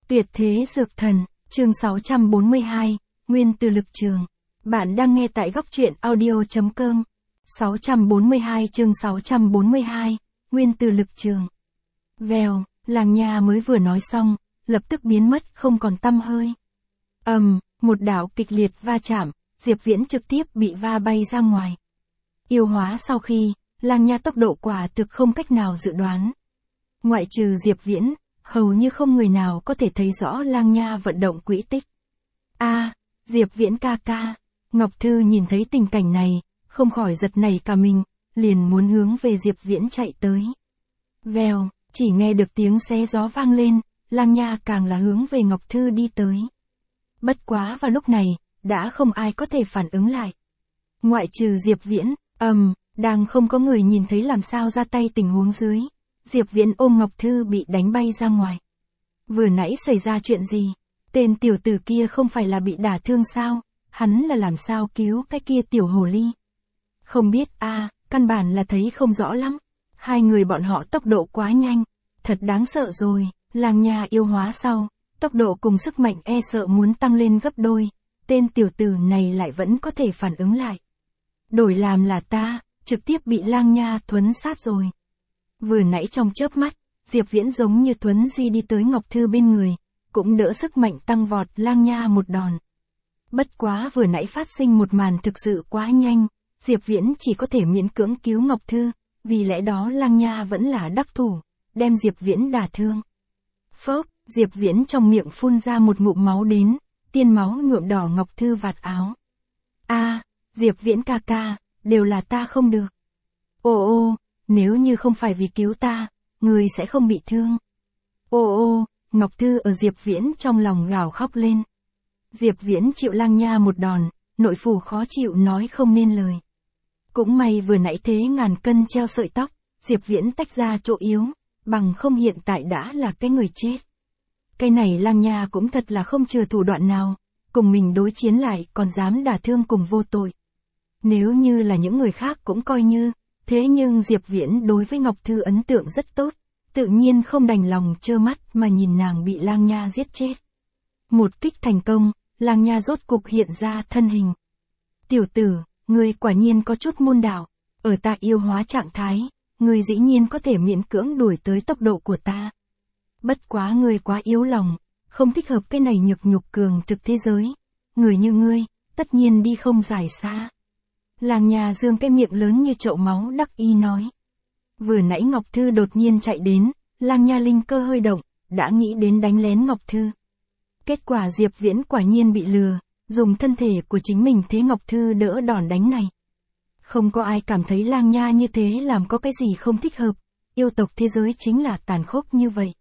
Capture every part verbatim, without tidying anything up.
Tuyệt thế dược thần, chương sáu trăm bốn mươi hai, Nguyên từ lực trường. Bạn đang nghe tại góc truyện audio.com. sáu trăm bốn mươi hai chương sáu trăm bốn mươi hai, Nguyên từ lực trường. Vèo, làng nhà mới vừa nói xong, lập tức biến mất không còn tăm hơi. ầm, um, một đạo kịch liệt va chạm, Diệp Viễn trực tiếp bị va bay ra ngoài. Yêu hóa sau khi, làng nha tốc độ quả thực không cách nào dự đoán. Ngoại trừ Diệp Viễn, hầu như không người nào có thể thấy rõ lang nha vận động quỹ tích. A, à, Diệp Viễn ca ca. Ngọc Thư nhìn thấy tình cảnh này, không khỏi giật nảy cả mình, liền muốn hướng về Diệp Viễn chạy tới. Vèo, chỉ nghe được tiếng xé gió vang lên, lang nha càng là hướng về Ngọc Thư đi tới. Bất quá vào lúc này, đã không ai có thể phản ứng lại. Ngoại trừ Diệp Viễn, ầm, um, đang không có người nhìn thấy làm sao ra tay tình huống dưới. Diệp Viễn ôm Ngọc Thư bị đánh bay ra ngoài. Vừa nãy xảy ra chuyện gì? Tên tiểu tử kia không phải là bị đả thương sao? Hắn là làm sao cứu cái kia tiểu hồ ly? Không biết a, à, căn bản là thấy không rõ lắm. Hai người bọn họ tốc độ quá nhanh, thật đáng sợ rồi. Làng nhà yêu hóa sau, tốc độ cùng sức mạnh e sợ muốn tăng lên gấp đôi. Tên tiểu tử này lại vẫn có thể phản ứng lại. Đổi làm là ta, trực tiếp bị lang nha thuấn sát rồi. Vừa nãy trong chớp mắt, Diệp Viễn giống như thuấn di đi tới Ngọc Thư bên người, cũng đỡ sức mạnh tăng vọt lang nha một đòn. Bất quá vừa nãy phát sinh một màn thực sự quá nhanh, Diệp Viễn chỉ có thể miễn cưỡng cứu Ngọc Thư, vì lẽ đó lang nha vẫn là đắc thủ, đem Diệp Viễn đả thương. Phốc, Diệp Viễn trong miệng phun ra một ngụm máu đến, tiên máu nhuộm đỏ Ngọc Thư vạt áo. A, à, Diệp Viễn ca ca, đều là ta không được. Ô ô, nếu như không phải vì cứu ta, người sẽ không bị thương. Ô ô, Ngọc Thư ở Diệp Viễn trong lòng gào khóc lên. Diệp Viễn chịu lang nha một đòn, nội phủ khó chịu nói không nên lời. Cũng may vừa nãy thế ngàn cân treo sợi tóc, Diệp Viễn tách ra chỗ yếu, bằng không hiện tại đã là cái người chết. Cái này lang nha cũng thật là không chừa thủ đoạn nào, cùng mình đối chiến lại còn dám đả thương cùng vô tội. Nếu như là những người khác cũng coi như, thế nhưng Diệp Viễn đối với Ngọc Thư ấn tượng rất tốt, tự nhiên không đành lòng trơ mắt mà nhìn nàng bị lang nha giết chết. Một kích thành công, lang nha rốt cục hiện ra thân hình. Tiểu tử, ngươi quả nhiên có chút môn đạo, ở ta yêu hóa trạng thái, ngươi dĩ nhiên có thể miễn cưỡng đuổi tới tốc độ của ta. Bất quá ngươi quá yếu lòng, không thích hợp cái này nhược nhục cường thực thế giới. Người như ngươi, tất nhiên đi không dài xa. Làng nhà dương cái miệng lớn như chậu máu đắc ý nói. Vừa nãy Ngọc Thư đột nhiên chạy đến, lang nha linh cơ hơi động, đã nghĩ đến đánh lén Ngọc Thư. Kết quả Diệp Viễn quả nhiên bị lừa, dùng thân thể của chính mình thế Ngọc Thư đỡ đòn đánh này. Không có ai cảm thấy lang nha như thế làm có cái gì không thích hợp, yêu tộc thế giới chính là tàn khốc như vậy.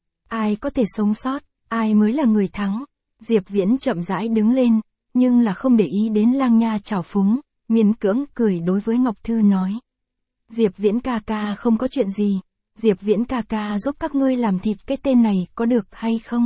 Ai có thể sống sót, ai mới là người thắng. Diệp Viễn chậm rãi đứng lên, nhưng là không để ý đến lang nha trào phúng, miễn cưỡng cười đối với Ngọc Thư nói. Diệp Viễn ca ca không có chuyện gì, Diệp Viễn ca ca giúp các ngươi làm thịt cái tên này có được hay không?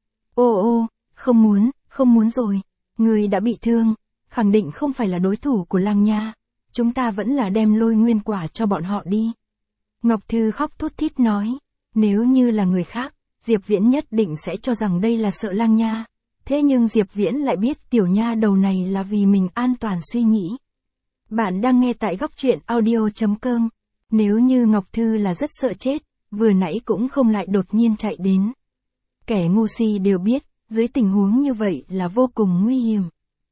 Ô ô, không muốn, không muốn rồi, ngươi đã bị thương, khẳng định không phải là đối thủ của lang nha, chúng ta vẫn là đem lôi nguyên quả cho bọn họ đi. Ngọc Thư khóc thút thít nói, nếu như là người khác, Diệp Viễn nhất định sẽ cho rằng đây là sợ lang nha, thế nhưng Diệp Viễn lại biết tiểu nha đầu này là vì mình an toàn suy nghĩ. Bạn đang nghe tại góc truyện audio.com. Nếu như Ngọc Thư là rất sợ chết, vừa nãy cũng không lại đột nhiên chạy đến. Kẻ ngu si đều biết, dưới tình huống như vậy là vô cùng nguy hiểm.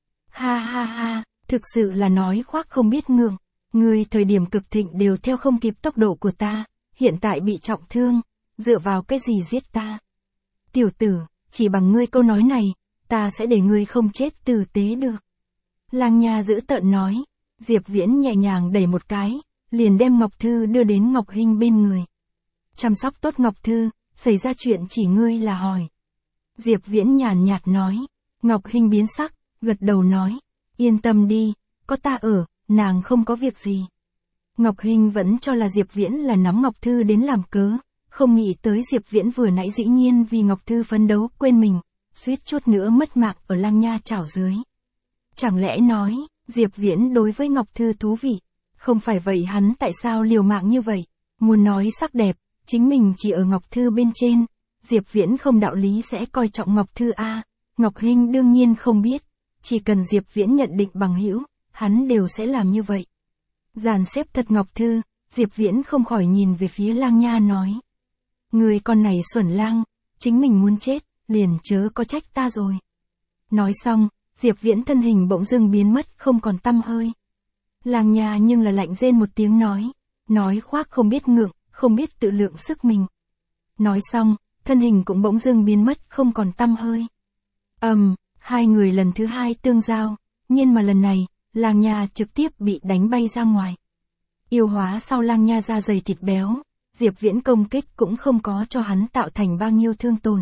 Ha ha ha, thực sự là nói khoác không biết ngượng. Ngươi thời điểm cực thịnh đều theo không kịp tốc độ của ta, hiện tại bị trọng thương, dựa vào cái gì giết ta? Tiểu tử, chỉ bằng ngươi câu nói này, ta sẽ để ngươi không chết tử tế được. Lang nha dữ tợn nói. Diệp Viễn nhẹ nhàng đẩy một cái, liền đem Ngọc Thư đưa đến Ngọc Hinh bên người. Chăm sóc tốt Ngọc Thư, xảy ra chuyện chỉ ngươi là hỏi. Diệp Viễn nhàn nhạt nói. Ngọc Hinh biến sắc, gật đầu nói. Yên tâm đi, có ta ở, nàng không có việc gì. Ngọc Hinh vẫn cho là Diệp Viễn là nắm Ngọc Thư đến làm cớ, không nghĩ tới Diệp Viễn vừa nãy dĩ nhiên vì Ngọc Thư phấn đấu quên mình, suýt chút nữa mất mạng ở lang nha chảo dưới. Chẳng lẽ nói, Diệp Viễn đối với Ngọc Thư thú vị, không phải vậy hắn tại sao liều mạng như vậy, muốn nói sắc đẹp, chính mình chỉ ở Ngọc Thư bên trên, Diệp Viễn không đạo lý sẽ coi trọng Ngọc Thư a. Ngọc Hinh đương nhiên không biết, chỉ cần Diệp Viễn nhận định bằng hữu, hắn đều sẽ làm như vậy. Dàn xếp thật Ngọc Thư, Diệp Viễn không khỏi nhìn về phía Lang Nha nói. Người con này xuẩn lang, chính mình muốn chết, liền chớ có trách ta rồi. Nói xong, Diệp Viễn thân hình bỗng dưng biến mất không còn tăm hơi. Lang Nha nhưng là lạnh rên một tiếng nói, nói khoác không biết ngượng, không biết tự lượng sức mình. Nói xong, thân hình cũng bỗng dưng biến mất không còn tăm hơi. Ầm, um, hai người lần thứ hai tương giao, nhưng mà lần này, Lang Nha trực tiếp bị đánh bay ra ngoài. Yêu hóa sau Lang Nha da dày thịt béo, Diệp Viễn công kích cũng không có cho hắn tạo thành bao nhiêu thương tổn.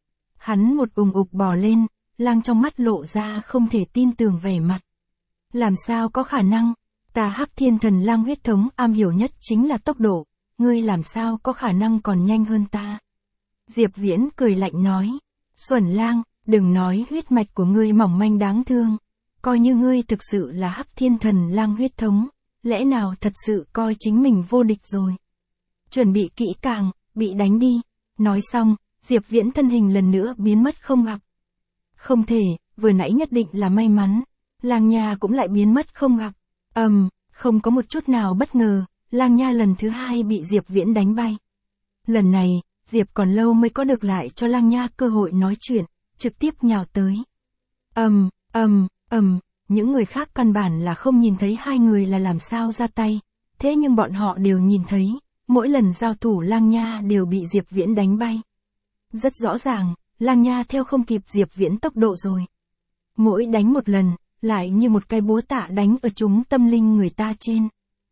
Hắn một ùng ục bò lên, lang trong mắt lộ ra không thể tin tưởng vẻ mặt. Làm sao có khả năng, ta Hắc Thiên Thần Lang huyết thống am hiểu nhất chính là tốc độ, ngươi làm sao có khả năng còn nhanh hơn ta. Diệp Viễn cười lạnh nói, xuẩn lang, đừng nói huyết mạch của ngươi mỏng manh đáng thương, coi như ngươi thực sự là Hắc Thiên Thần Lang huyết thống, lẽ nào thật sự coi chính mình vô địch rồi. Chuẩn bị kỹ càng, bị đánh đi. Nói xong, Diệp Viễn thân hình lần nữa biến mất không gặp. Không thể, vừa nãy nhất định là may mắn, Lang Nha cũng lại biến mất không gặp. Ầm, um, không có một chút nào bất ngờ, Lang Nha lần thứ hai bị Diệp Viễn đánh bay. Lần này, Diệp còn lâu mới có được lại cho Lang Nha cơ hội nói chuyện, trực tiếp nhào tới. Ầm, um, ầm, um, ầm, um, những người khác căn bản là không nhìn thấy hai người là làm sao ra tay, thế nhưng bọn họ đều nhìn thấy, mỗi lần giao thủ Lang Nha đều bị Diệp Viễn đánh bay. Rất rõ ràng, Lang Nha theo không kịp Diệp Viễn tốc độ rồi. Mỗi đánh một lần, lại như một cái búa tạ đánh ở chúng tâm linh người ta trên.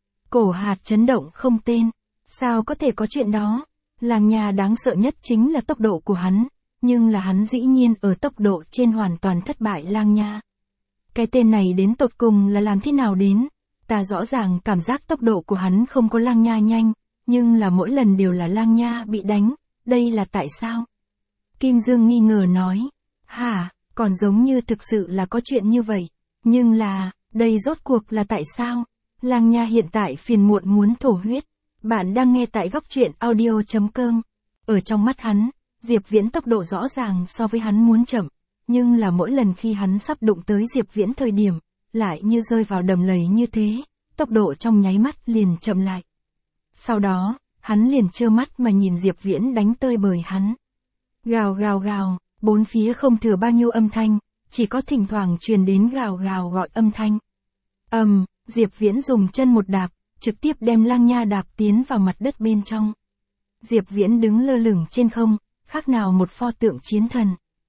Cổ hạt chấn động không tên, sao có thể có chuyện đó? Lang Nha đáng sợ nhất chính là tốc độ của hắn, nhưng là hắn dĩ nhiên ở tốc độ trên hoàn toàn thất bại Lang Nha. Cái tên này đến tột cùng là làm thế nào đến? Ta rõ ràng cảm giác tốc độ của hắn không có Lang Nha nhanh, nhưng là mỗi lần đều là Lang Nha bị đánh, đây là tại sao? Kim Dương nghi ngờ nói, hả, còn giống như thực sự là có chuyện như vậy, nhưng là, đây rốt cuộc là tại sao? Lang Nha hiện tại phiền muộn muốn thổ huyết, bạn đang nghe tại góc truyện audio chấm com. Ở trong mắt hắn, Diệp Viễn tốc độ rõ ràng so với hắn muốn chậm, nhưng là mỗi lần khi hắn sắp đụng tới Diệp Viễn thời điểm, lại như rơi vào đầm lầy như thế, tốc độ trong nháy mắt liền chậm lại. Sau đó, hắn liền trơ mắt mà nhìn Diệp Viễn đánh tơi bời hắn. Gào gào gào, bốn phía không thừa bao nhiêu âm thanh, chỉ có thỉnh thoảng truyền đến gào gào gọi âm thanh. Ầm, um, Diệp Viễn dùng chân một đạp, trực tiếp đem Lang Nha đạp tiến vào mặt đất bên trong. Diệp Viễn đứng lơ lửng trên không, khác nào một pho tượng chiến thần.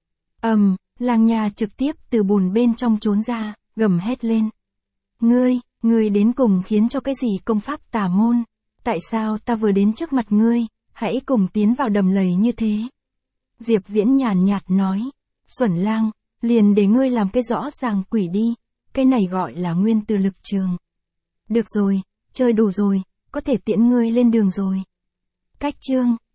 Ầm, um, Lang Nha trực tiếp từ bùn bên trong trốn ra, gầm hét lên. Ngươi, ngươi đến cùng khiến cho cái gì công pháp tà môn? Tại sao ta vừa đến trước mặt ngươi, hãy cùng tiến vào đầm lầy như thế? Diệp Viễn nhàn nhạt nói, xuẩn lang, liền để ngươi làm cái rõ ràng quỷ đi, cái này gọi là nguyên từ lực trường. Được rồi, chơi đủ rồi, có thể tiễn ngươi lên đường rồi. Cách chương